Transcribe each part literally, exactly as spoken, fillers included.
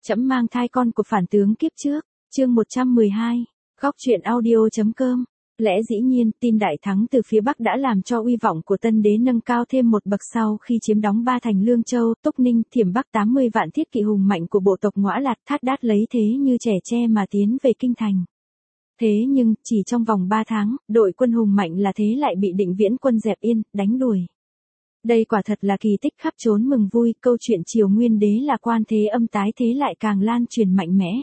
Trẫm mang thai con của phản tướng kiếp trước, chương một trăm mười hai, góc truyện audio.com. Lẽ dĩ nhiên, tin đại thắng từ phía Bắc đã làm cho uy vọng của Tân Đế nâng cao thêm một bậc sau khi chiếm đóng ba thành Lương Châu, Túc Ninh, Thiểm Bắc tám mươi vạn thiết kỵ hùng mạnh của bộ tộc Ngõa Lạt Thát Đát lấy thế như trẻ tre mà tiến về kinh thành. Thế nhưng, chỉ trong vòng ba tháng, đội quân hùng mạnh là thế lại bị Định Viễn quân dẹp yên, đánh đuổi. Đây quả thật là kỳ tích khắp trốn mừng vui, câu chuyện Triều Nguyên Đế là quan thế âm tái thế lại càng lan truyền mạnh mẽ.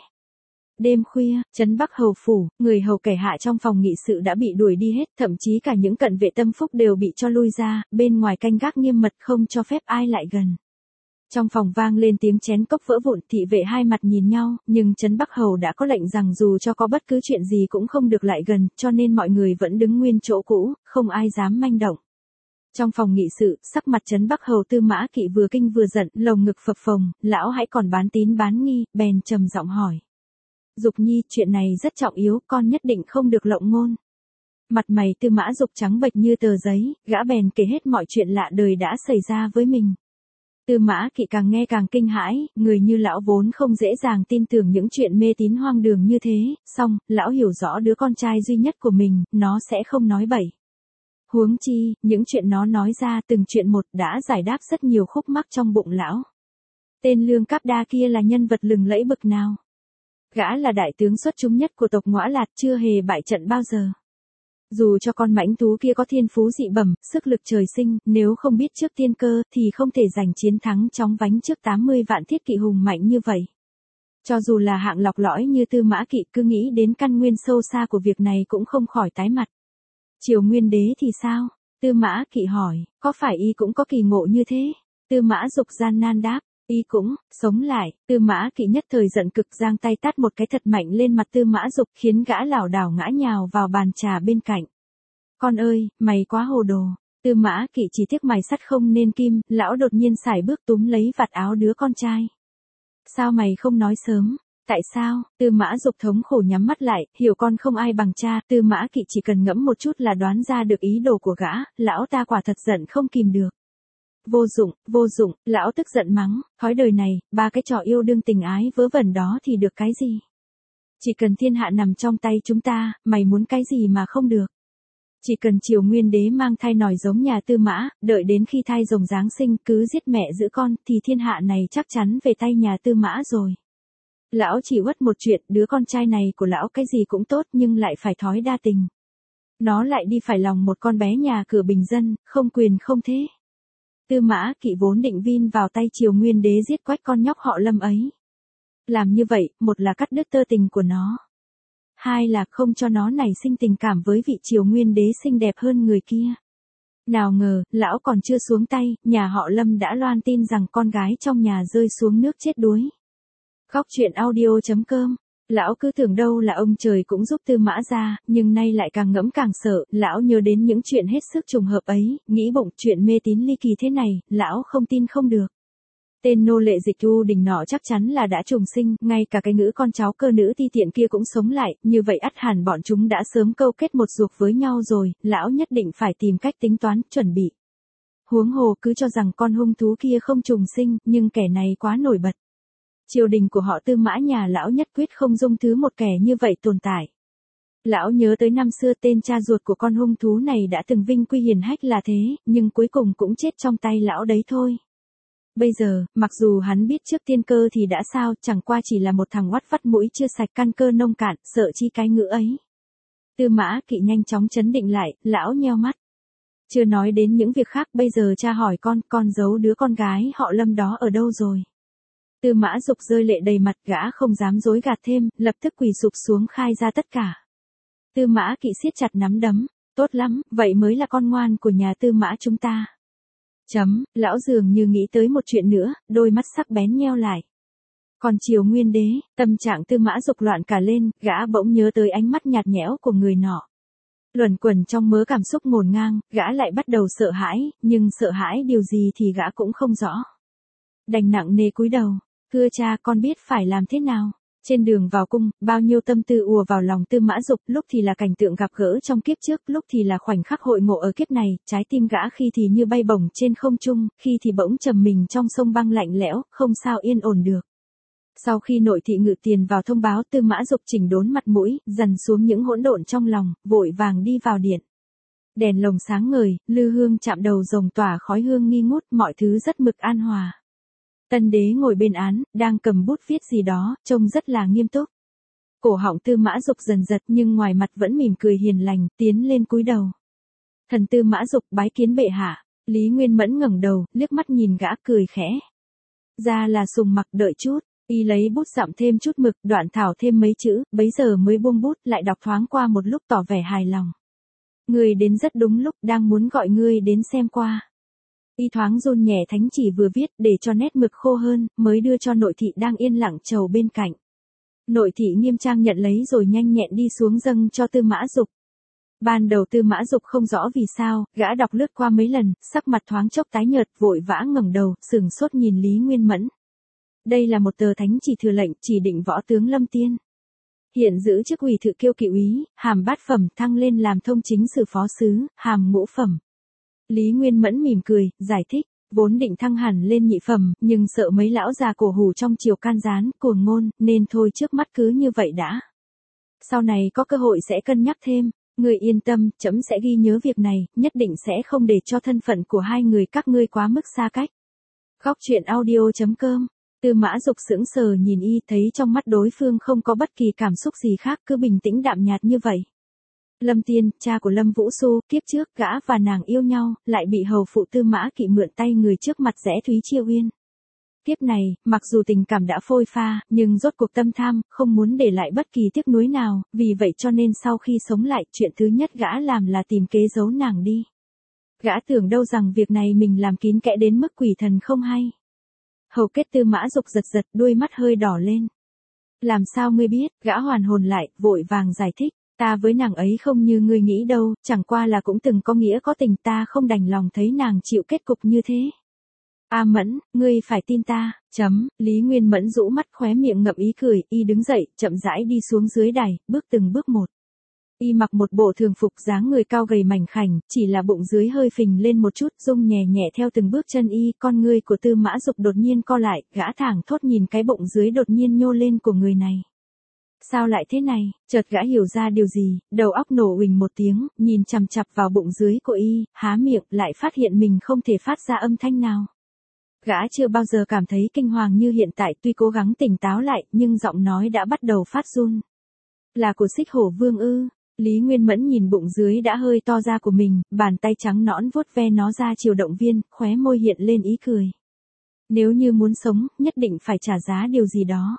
Đêm khuya, trấn Bắc hầu phủ, người hầu kẻ hạ trong phòng nghị sự đã bị đuổi đi hết, thậm chí cả những cận vệ tâm phúc đều bị cho lui ra, bên ngoài canh gác nghiêm mật không cho phép ai lại gần. Trong phòng vang lên tiếng chén cốc vỡ vụn, thị vệ hai mặt nhìn nhau, nhưng trấn Bắc hầu đã có lệnh rằng dù cho có bất cứ chuyện gì cũng không được lại gần, cho nên mọi người vẫn đứng nguyên chỗ cũ, không ai dám manh động. Trong phòng nghị sự, sắc mặt trấn Bắc hầu Tư Mã Kỵ vừa kinh vừa giận, lồng ngực phập phồng, lão hãy còn bán tín bán nghi, bèn trầm giọng hỏi. Dục Nhi, chuyện này rất trọng yếu, con nhất định không được lộng ngôn. Mặt mày Tư Mã Dục trắng bệch như tờ giấy, gã bèn kể hết mọi chuyện lạ đời đã xảy ra với mình. Tư Mã Kỵ càng nghe càng kinh hãi, người như lão vốn không dễ dàng tin tưởng những chuyện mê tín hoang đường như thế, song, lão hiểu rõ đứa con trai duy nhất của mình, nó sẽ không nói bậy. Huống chi, những chuyện nó nói ra từng chuyện một đã giải đáp rất nhiều khúc mắc trong bụng lão. Tên Lương Cáp Đa kia là nhân vật lừng lẫy bực nào. Gã là đại tướng xuất chúng nhất của tộc Ngõa Lạt, chưa hề bại trận bao giờ. Dù cho con mãnh thú kia có thiên phú dị bẩm, sức lực trời sinh, nếu không biết trước tiên cơ thì không thể giành chiến thắng chóng vánh trước tám mươi vạn thiết kỵ hùng mạnh như vậy. Cho dù là hạng lọc lõi như Tư Mã Kỵ cứ nghĩ đến căn nguyên sâu xa của việc này cũng không khỏi tái mặt. Triều Nguyên Đế thì sao? Tư Mã Kỵ hỏi, có phải y cũng có kỳ ngộ như thế? Tư Mã Dục gian nan đáp, y cũng, sống lại. Tư Mã Kỵ nhất thời giận cực giang tay tát một cái thật mạnh lên mặt Tư Mã Dục khiến gã lảo đảo ngã nhào vào bàn trà bên cạnh. Con ơi, mày quá hồ đồ. Tư Mã Kỵ chỉ tiếc mày sắt không nên kim, lão đột nhiên sải bước túm lấy vạt áo đứa con trai. Sao mày không nói sớm? Tại sao? Tư Mã Dục thống khổ nhắm mắt lại, hiểu con không ai bằng cha, Tư Mã Kỵ chỉ cần ngẫm một chút là đoán ra được ý đồ của gã, lão ta quả thật giận không kìm được. Vô dụng, vô dụng, lão tức giận mắng, thói đời này, ba cái trò yêu đương tình ái vớ vẩn đó thì được cái gì? Chỉ cần thiên hạ nằm trong tay chúng ta, mày muốn cái gì mà không được? Chỉ cần Triều Nguyên Đế mang thai nòi giống nhà Tư Mã, đợi đến khi thai rồng giáng sinh cứ giết mẹ giữ con thì thiên hạ này chắc chắn về tay nhà Tư Mã rồi. Lão chỉ uất một chuyện, đứa con trai này của lão cái gì cũng tốt nhưng lại phải thói đa tình. Nó lại đi phải lòng một con bé nhà cửa bình dân, không quyền không thế. Tư Mã Kỵ vốn định vin vào tay Triều Nguyên Đế giết quách con nhóc họ Lâm ấy. Làm như vậy, một là cắt đứt tơ tình của nó. Hai là không cho nó nảy sinh tình cảm với vị Triều Nguyên Đế xinh đẹp hơn người kia. Nào ngờ, lão còn chưa xuống tay, nhà họ Lâm đã loan tin rằng con gái trong nhà rơi xuống nước chết đuối. Góc truyện audio.com. Lão cứ tưởng đâu là ông trời cũng giúp Tư Mã ra, nhưng nay lại càng ngẫm càng sợ, lão nhớ đến những chuyện hết sức trùng hợp ấy, nghĩ bụng chuyện mê tín ly kỳ thế này, lão không tin không được. Tên nô lệ Dịch U Đình nọ chắc chắn là đã trùng sinh, ngay cả cái ngữ con cháu cơ nữ ti tiện kia cũng sống lại, như vậy ắt hẳn bọn chúng đã sớm câu kết một ruột với nhau rồi, lão nhất định phải tìm cách tính toán, chuẩn bị. Huống hồ cứ cho rằng con hung thú kia không trùng sinh, nhưng kẻ này quá nổi bật. Triều đình của họ Tư Mã nhà lão nhất quyết không dung thứ một kẻ như vậy tồn tại. Lão nhớ tới năm xưa tên cha ruột của con hung thú này đã từng vinh quy hiển hách là thế, nhưng cuối cùng cũng chết trong tay lão đấy thôi. Bây giờ, mặc dù hắn biết trước tiên cơ thì đã sao, chẳng qua chỉ là một thằng oắt vắt mũi chưa sạch căn cơ nông cạn, sợ chi cái ngữ ấy. Tư Mã Kỵ nhanh chóng trấn định lại, lão nheo mắt. Chưa nói đến những việc khác, bây giờ cha hỏi con, con giấu đứa con gái họ Lâm đó ở đâu rồi? Tư Mã Dục rơi lệ đầy mặt, gã không dám dối gạt thêm, lập tức quỳ sụp xuống khai ra tất cả. Tư Mã Kỵ siết chặt nắm đấm, tốt lắm, vậy mới là con ngoan của nhà Tư Mã chúng ta. Chấm, lão dường như nghĩ tới một chuyện nữa, đôi mắt sắc bén nheo lại. Còn Triều Nguyên Đế, tâm trạng Tư Mã Dục loạn cả lên, gã bỗng nhớ tới ánh mắt nhạt nhẽo của người nọ. Luẩn quẩn trong mớ cảm xúc ngổn ngang, gã lại bắt đầu sợ hãi, nhưng sợ hãi điều gì thì gã cũng không rõ. Đành nặng nề cúi đầu, thưa cha, con biết phải làm thế nào. Trên đường vào cung, bao nhiêu tâm tư ùa vào lòng Tư Mã Dục, lúc thì là cảnh tượng gặp gỡ trong kiếp trước, lúc thì là khoảnh khắc hội ngộ ở kiếp này, trái tim gã khi thì như bay bổng trên không trung, khi thì bỗng trầm mình trong sông băng lạnh lẽo, không sao yên ổn được. Sau khi nội thị ngự tiền vào thông báo, Tư Mã Dục chỉnh đốn mặt mũi, dằn xuống những hỗn độn trong lòng, vội vàng đi vào điện. Đèn lồng sáng ngời, lư hương chạm đầu rồng tỏa khói hương nghi ngút, mọi thứ rất mực an hòa. Tân đế ngồi bên án, đang cầm bút viết gì đó, trông rất là nghiêm túc. Cổ họng Tư Mã Dục dần giật nhưng ngoài mặt vẫn mỉm cười hiền lành, tiến lên cúi đầu. Thần Tư Mã Dục bái kiến bệ hạ. Lý Nguyên Mẫn ngẩng đầu, liếc mắt nhìn gã cười khẽ. Ra là Sùng Mặc, đợi chút. Y lấy bút dặm thêm chút mực, đoạn thảo thêm mấy chữ, bấy giờ mới buông bút, lại đọc thoáng qua một lúc tỏ vẻ hài lòng. Ngươi đến rất đúng lúc, đang muốn gọi ngươi đến xem qua. Y thoáng run nhẹ thánh chỉ vừa viết để cho nét mực khô hơn, mới đưa cho nội thị đang yên lặng trầu bên cạnh. Nội thị nghiêm trang nhận lấy rồi nhanh nhẹn đi xuống dâng cho Tư Mã Dục. Ban đầu Tư Mã Dục không rõ vì sao, gã đọc lướt qua mấy lần, sắc mặt thoáng chốc tái nhợt, vội vã ngẩng đầu, sừng sốt nhìn Lý Nguyên Mẫn. Đây là một tờ thánh chỉ thừa lệnh, chỉ định võ tướng Lâm Tiên. Hiện giữ chức ủy thự kiêu kỵ úy, hàm bát phẩm, thăng lên làm thông chính sử phó sứ, hàm ngũ phẩm. Lý Nguyên Mẫn mỉm cười, giải thích, vốn định thăng hẳn lên nhị phẩm, nhưng sợ mấy lão già cổ hủ trong triều can gián, cuồng ngôn, nên thôi trước mắt cứ như vậy đã. Sau này có cơ hội sẽ cân nhắc thêm, người yên tâm, trẫm sẽ ghi nhớ việc này, nhất định sẽ không để cho thân phận của hai người các ngươi quá mức xa cách. Góc truyện audio chấm com. Tư Mã Dục sững sờ nhìn y, thấy trong mắt đối phương không có bất kỳ cảm xúc gì khác, cứ bình tĩnh đạm nhạt như vậy. Lâm Tiên, cha của Lâm Vũ Xu, kiếp trước gã và nàng yêu nhau, lại bị hầu phụ Tư Mã Kỵ mượn tay người trước mặt rẽ Thúy Chiêu Uyên. Kiếp này, mặc dù tình cảm đã phôi pha, nhưng rốt cuộc tâm tham, không muốn để lại bất kỳ tiếc nuối nào, vì vậy cho nên sau khi sống lại, chuyện thứ nhất gã làm là tìm kế giấu nàng đi. Gã tưởng đâu rằng việc này mình làm kín kẽ đến mức quỷ thần không hay. Hầu kết Tư Mã Dục giật giật, đuôi mắt hơi đỏ lên. Làm sao ngươi biết? Gã hoàn hồn lại, vội vàng giải thích. Ta với nàng ấy không như ngươi nghĩ đâu, chẳng qua là cũng từng có nghĩa có tình, ta không đành lòng thấy nàng chịu kết cục như thế. A Mẫn, ngươi phải tin ta, chấm, Lý Nguyên Mẫn rũ mắt khóe miệng ngậm ý cười, y đứng dậy, chậm rãi đi xuống dưới đài, bước từng bước một. Y mặc một bộ thường phục dáng người cao gầy mảnh khảnh, chỉ là bụng dưới hơi phình lên một chút, rung nhẹ nhẹ theo từng bước chân y, con ngươi của Tư Mã Dục đột nhiên co lại, gã thẳng thốt nhìn cái bụng dưới đột nhiên nhô lên của người này. Sao lại thế này? Chợt gã hiểu ra điều gì, đầu óc nổ huỳnh một tiếng, nhìn chằm chằm vào bụng dưới của y, há miệng, lại phát hiện mình không thể phát ra âm thanh nào. Gã chưa bao giờ cảm thấy kinh hoàng như hiện tại, tuy cố gắng tỉnh táo lại, nhưng giọng nói đã bắt đầu phát run. Là của Xích Hổ Vương ư? Lý Nguyên Mẫn nhìn bụng dưới đã hơi to ra của mình, bàn tay trắng nõn vuốt ve nó ra chiều động viên, khóe môi hiện lên ý cười. Nếu như muốn sống, nhất định phải trả giá điều gì đó.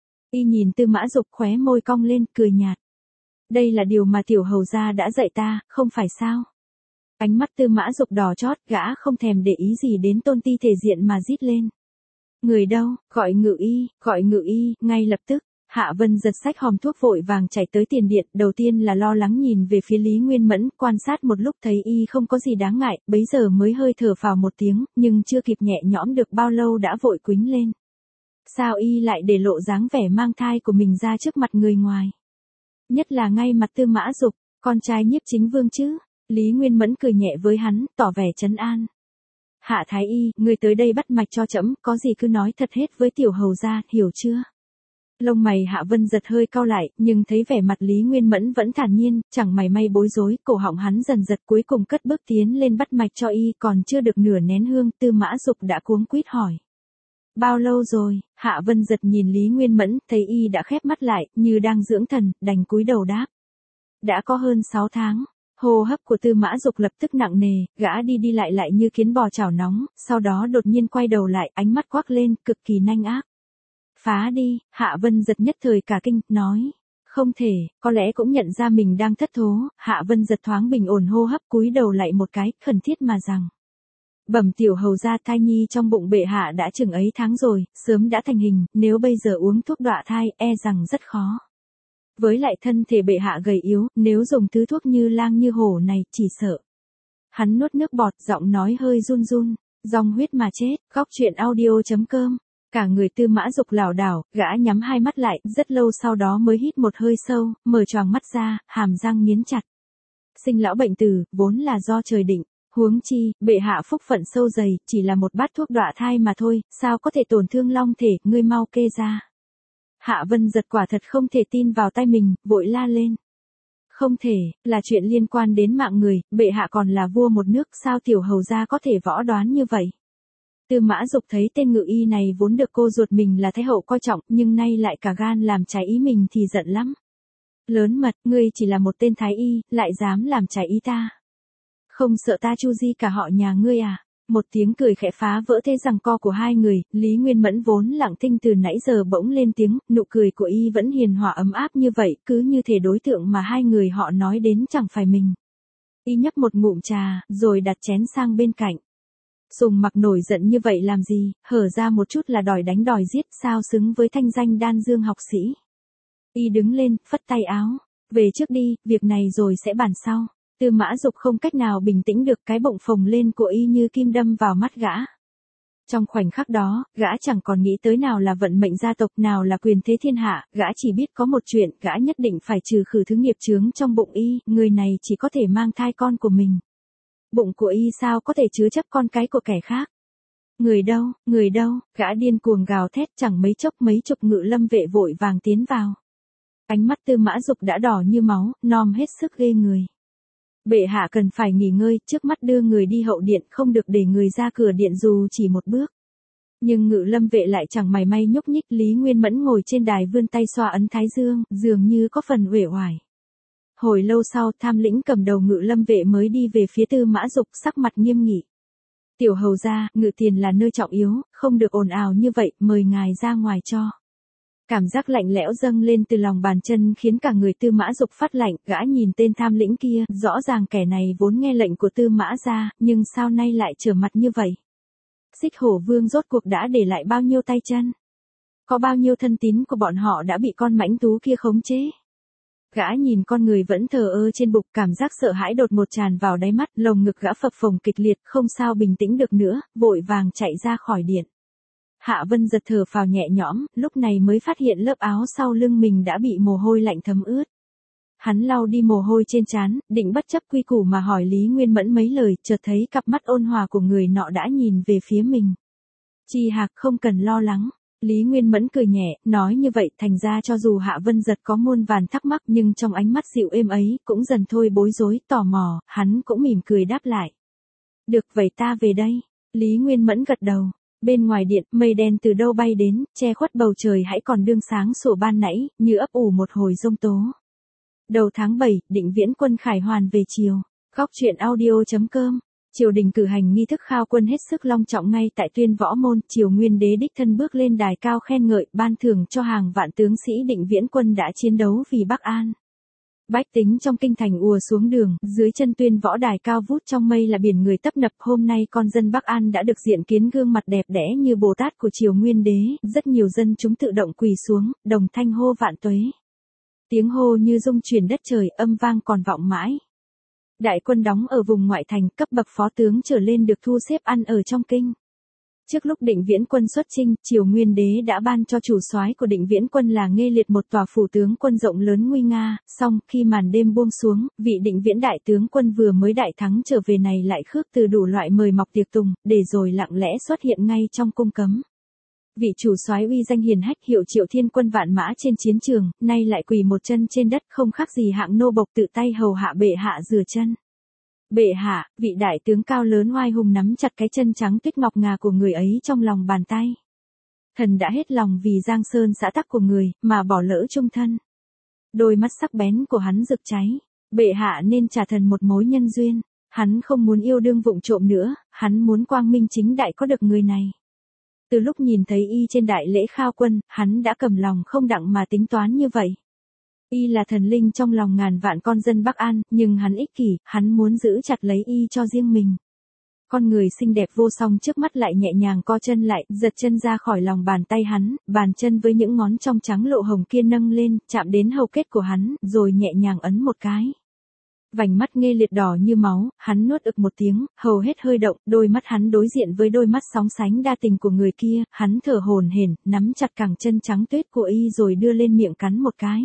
Y nhìn Tư Mã Dục, khóe môi cong lên, cười nhạt. Đây là điều mà tiểu hầu gia đã dạy ta, không phải sao? Ánh mắt Tư Mã Dục đỏ chót, gã không thèm để ý gì đến tôn ti thể diện mà rít lên. Người đâu, gọi ngự y, gọi ngự y, ngay lập tức. Hạ Vân giật sách hòm thuốc vội vàng chạy tới tiền điện, đầu tiên là lo lắng nhìn về phía Lý Nguyên Mẫn, quan sát một lúc thấy y không có gì đáng ngại, bấy giờ mới hơi thở phào một tiếng, nhưng chưa kịp nhẹ nhõm được bao lâu đã vội quýnh lên. Sao y lại để lộ dáng vẻ mang thai của mình ra trước mặt người ngoài? Nhất là ngay mặt Tư Mã Dục, con trai Nhiếp Chính Vương chứ? Lý Nguyên Mẫn cười nhẹ với hắn, tỏ vẻ trấn an. Hạ Thái Y, người tới đây bắt mạch cho trẫm, có gì cứ nói thật hết với tiểu hầu gia, hiểu chưa? Lông mày Hạ Vân giật hơi cau lại, nhưng thấy vẻ mặt Lý Nguyên Mẫn vẫn thản nhiên, chẳng mảy may bối rối, cổ họng hắn dần giật, cuối cùng cất bước tiến lên bắt mạch cho y, còn chưa được nửa nén hương, Tư Mã Dục đã cuống quýt hỏi. Bao lâu rồi? Hạ Vân giật nhìn Lý Nguyên Mẫn, thấy y đã khép mắt lại, như đang dưỡng thần, đành cúi đầu đáp. Đã có hơn sáu tháng. Hô hấp của Tư Mã Dục lập tức nặng nề, gã đi đi lại lại như kiến bò chảo nóng, sau đó đột nhiên quay đầu lại, ánh mắt quắc lên, cực kỳ nanh ác. Phá đi, Hạ Vân giật nhất thời cả kinh, nói. Không thể, có lẽ cũng nhận ra mình đang thất thố, Hạ Vân giật thoáng bình ổn hô hấp, cúi đầu lại một cái, khẩn thiết mà rằng. Bẩm tiểu hầu gia, thai nhi trong bụng bệ hạ đã chừng ấy tháng rồi, sớm đã thành hình, nếu bây giờ uống thuốc đọa thai, e rằng rất khó. Với lại thân thể bệ hạ gầy yếu, nếu dùng thứ thuốc như lang như hổ này, chỉ sợ. Hắn nuốt nước bọt, giọng nói hơi run run, dòng huyết mà chết, góc truyện audio chấm com. Cả người Tư Mã Dục lảo đảo, gã nhắm hai mắt lại, rất lâu sau đó mới hít một hơi sâu, mở choàng mắt ra, hàm răng nghiến chặt. Sinh lão bệnh tử, vốn là do trời định, huống chi, bệ hạ phúc phận sâu dày, chỉ là một bát thuốc đọa thai mà thôi, sao có thể tổn thương long thể, ngươi mau kê ra. Hạ Vân Giật quả thật không thể tin vào tay mình, vội la lên. Không thể, là chuyện liên quan đến mạng người, bệ hạ còn là vua một nước, sao tiểu hầu gia có thể võ đoán như vậy? Tư Mã Dục thấy tên ngự y này vốn được cô ruột mình là thái hậu coi trọng, nhưng nay lại cả gan làm trái ý mình thì giận lắm. Lớn mật, ngươi chỉ là một tên thái y, lại dám làm trái ý ta. Không sợ ta chu di cả họ nhà ngươi à? Một tiếng cười khẽ phá vỡ thế giằng co của hai người, Lý Nguyên Mẫn vốn lặng thinh từ nãy giờ bỗng lên tiếng, nụ cười của y vẫn hiền hòa ấm áp như vậy, cứ như thể đối tượng mà hai người họ nói đến chẳng phải mình. Y nhấp một ngụm trà, rồi đặt chén sang bên cạnh. Sùng Mặc nổi giận như vậy làm gì, hở ra một chút là đòi đánh đòi giết, sao xứng với thanh danh đan dương học sĩ. Y đứng lên, phất tay áo. Về trước đi, việc này rồi sẽ bàn sau. Tư Mã Dục không cách nào bình tĩnh được, cái bụng phồng lên của y như kim đâm vào mắt gã. Trong khoảnh khắc đó, gã chẳng còn nghĩ tới nào là vận mệnh gia tộc, nào là quyền thế thiên hạ, gã chỉ biết có một chuyện, gã nhất định phải trừ khử thứ nghiệp chướng trong bụng y, người này chỉ có thể mang thai con của mình. Bụng của y sao có thể chứa chấp con cái của kẻ khác? Người đâu, người đâu, gã điên cuồng gào thét, chẳng mấy chốc mấy chục ngự lâm vệ vội vàng tiến vào. Ánh mắt Tư Mã Dục đã đỏ như máu, nom hết sức ghê người. Bệ hạ cần phải nghỉ ngơi, trước mắt đưa người đi hậu điện, không được để người ra cửa điện dù chỉ một bước. Nhưng ngự lâm vệ lại chẳng mảy may nhúc nhích, Lý Nguyên Mẫn ngồi trên đài vươn tay xoa ấn thái dương, dường như có phần uể oải. Hồi lâu sau, tham lĩnh cầm đầu ngự lâm vệ mới đi về phía Tư Mã Dục, sắc mặt nghiêm nghị. Tiểu hầu gia, ngự tiền là nơi trọng yếu, không được ồn ào như vậy, mời ngài ra ngoài cho. Cảm giác lạnh lẽo dâng lên từ lòng bàn chân khiến cả người Tư Mã Dục phát lạnh, gã nhìn tên tham lĩnh kia, rõ ràng kẻ này vốn nghe lệnh của Tư Mã gia, nhưng sao nay lại trở mặt như vậy? Xích Hổ Vương rốt cuộc đã để lại bao nhiêu tay chân? Có bao nhiêu thân tín của bọn họ đã bị con mãnh thú kia khống chế? Gã nhìn con người vẫn thờ ơ trên bục, cảm giác sợ hãi đột ngột tràn vào đáy mắt, lồng ngực gã phập phồng kịch liệt, không sao bình tĩnh được nữa, vội vàng chạy ra khỏi điện. Hạ Vân Giật thở phào nhẹ nhõm, lúc này mới phát hiện lớp áo sau lưng mình đã bị mồ hôi lạnh thấm ướt. Hắn lau đi mồ hôi trên trán, định bất chấp quy củ mà hỏi Lý Nguyên Mẫn mấy lời, chợt thấy cặp mắt ôn hòa của người nọ đã nhìn về phía mình. Chi Hạc, không cần lo lắng. Lý Nguyên Mẫn cười nhẹ, nói như vậy thành ra cho dù Hạ Vân Giật có muôn vàn thắc mắc nhưng trong ánh mắt dịu êm ấy cũng dần thôi bối rối, tò mò, hắn cũng mỉm cười đáp lại. Được vậy ta về đây. Lý Nguyên Mẫn gật đầu. Bên ngoài điện, mây đen từ đâu bay đến, che khuất bầu trời hãy còn đương sáng sủa ban nãy, như ấp ủ một hồi giông tố. Đầu tháng bảy, Định Viễn Quân khải hoàn về triều. Góc truyện audio chấm com. Triều đình cử hành nghi thức khao quân hết sức long trọng ngay tại Tuyên Võ Môn, Triều Nguyên Đế đích thân bước lên đài cao khen ngợi, ban thưởng cho hàng vạn tướng sĩ Định Viễn Quân đã chiến đấu vì Bắc An. Bách tính trong kinh thành ùa xuống đường, dưới chân Tuyên Võ đài cao vút trong mây là biển người tấp nập, hôm nay con dân Bắc An đã được diện kiến gương mặt đẹp đẽ như Bồ Tát của Triều Nguyên Đế, rất nhiều dân chúng tự động quỳ xuống, đồng thanh hô vạn tuế. Tiếng hô như rung chuyển đất trời, âm vang còn vọng mãi. Đại quân đóng ở vùng ngoại thành, cấp bậc phó tướng trở lên được thu xếp ăn ở trong kinh. Trước lúc Định Viễn Quân xuất chinh, Triều Nguyên Đế đã ban cho chủ soái của Định Viễn Quân là Nghê Liệt một tòa phủ tướng quân rộng lớn nguy nga, song khi màn đêm buông xuống, vị Định Viễn đại tướng quân vừa mới đại thắng trở về này lại khước từ đủ loại mời mọc tiệc tùng, để rồi lặng lẽ xuất hiện ngay trong cung cấm. Vị chủ soái uy danh hiền hách hiệu Triệu Thiên Quân vạn mã trên chiến trường, nay lại quỳ một chân trên đất, không khác gì hạng nô bộc tự tay hầu hạ bệ hạ rửa chân. Bệ hạ, vị đại tướng cao lớn oai hùng nắm chặt cái chân trắng tuyết ngọc ngà của người ấy trong lòng bàn tay. Thần đã hết lòng vì Giang Sơn xã tắc của người, mà bỏ lỡ chung thân. Đôi mắt sắc bén của hắn rực cháy. Bệ hạ nên trả thần một mối nhân duyên. Hắn không muốn yêu đương vụng trộm nữa, hắn muốn quang minh chính đại có được người này. Từ lúc nhìn thấy y trên đại lễ khao quân, hắn đã cầm lòng không đặng mà tính toán như vậy. Y là thần linh trong lòng ngàn vạn con dân Bắc An, nhưng hắn ích kỷ, hắn muốn giữ chặt lấy y cho riêng mình. Con người xinh đẹp vô song trước mắt lại nhẹ nhàng co chân lại, giật chân ra khỏi lòng bàn tay hắn, bàn chân với những ngón trong trắng lộ hồng kia nâng lên, chạm đến hầu kết của hắn, rồi nhẹ nhàng ấn một cái. Vành mắt Nghê Liệt đỏ như máu, hắn nuốt ực một tiếng, hầu hết hơi động, đôi mắt hắn đối diện với đôi mắt sóng sánh đa tình của người kia, hắn thở hổn hển, nắm chặt cẳng chân trắng tuyết của y rồi đưa lên miệng cắn một cái.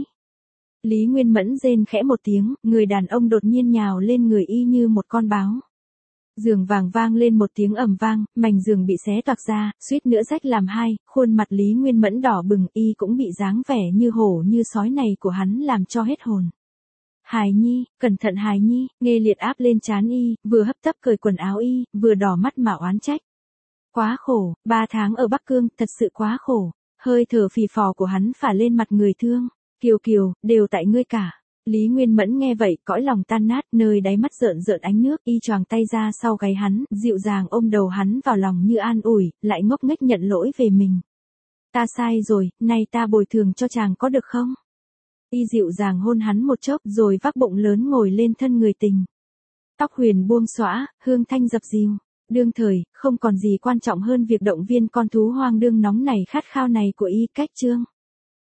Lý Nguyên Mẫn rên khẽ một tiếng, người đàn ông đột nhiên nhào lên người y như một con báo. Giường vàng vang lên một tiếng ầm vang, mảnh giường bị xé toạc ra, suýt nữa rách làm hai, khuôn mặt Lý Nguyên Mẫn đỏ bừng, y cũng bị dáng vẻ như hổ như sói này của hắn làm cho hết hồn. Hài Nhi, cẩn thận Hài Nhi, Nghe Liệt áp lên trán y, vừa hấp tấp cởi quần áo y, vừa đỏ mắt mà oán trách. Quá khổ, ba tháng ở Bắc Cương, thật sự quá khổ. Hơi thở phì phò của hắn phả lên mặt người thương. Kiều Kiều, đều tại ngươi cả. Lý Nguyên Mẫn nghe vậy, cõi lòng tan nát, nơi đáy mắt rợn rợn ánh nước, y choàng tay ra sau gáy hắn, dịu dàng ôm đầu hắn vào lòng như an ủi, lại ngốc nghếch nhận lỗi về mình. Ta sai rồi, nay ta bồi thường cho chàng có được không? Y dịu dàng hôn hắn một chốc rồi vác bụng lớn ngồi lên thân người tình. Tóc huyền buông xõa, hương thanh dập dìu. Đương thời, không còn gì quan trọng hơn việc động viên con thú hoang đương nóng này khát khao này của y. Cách chương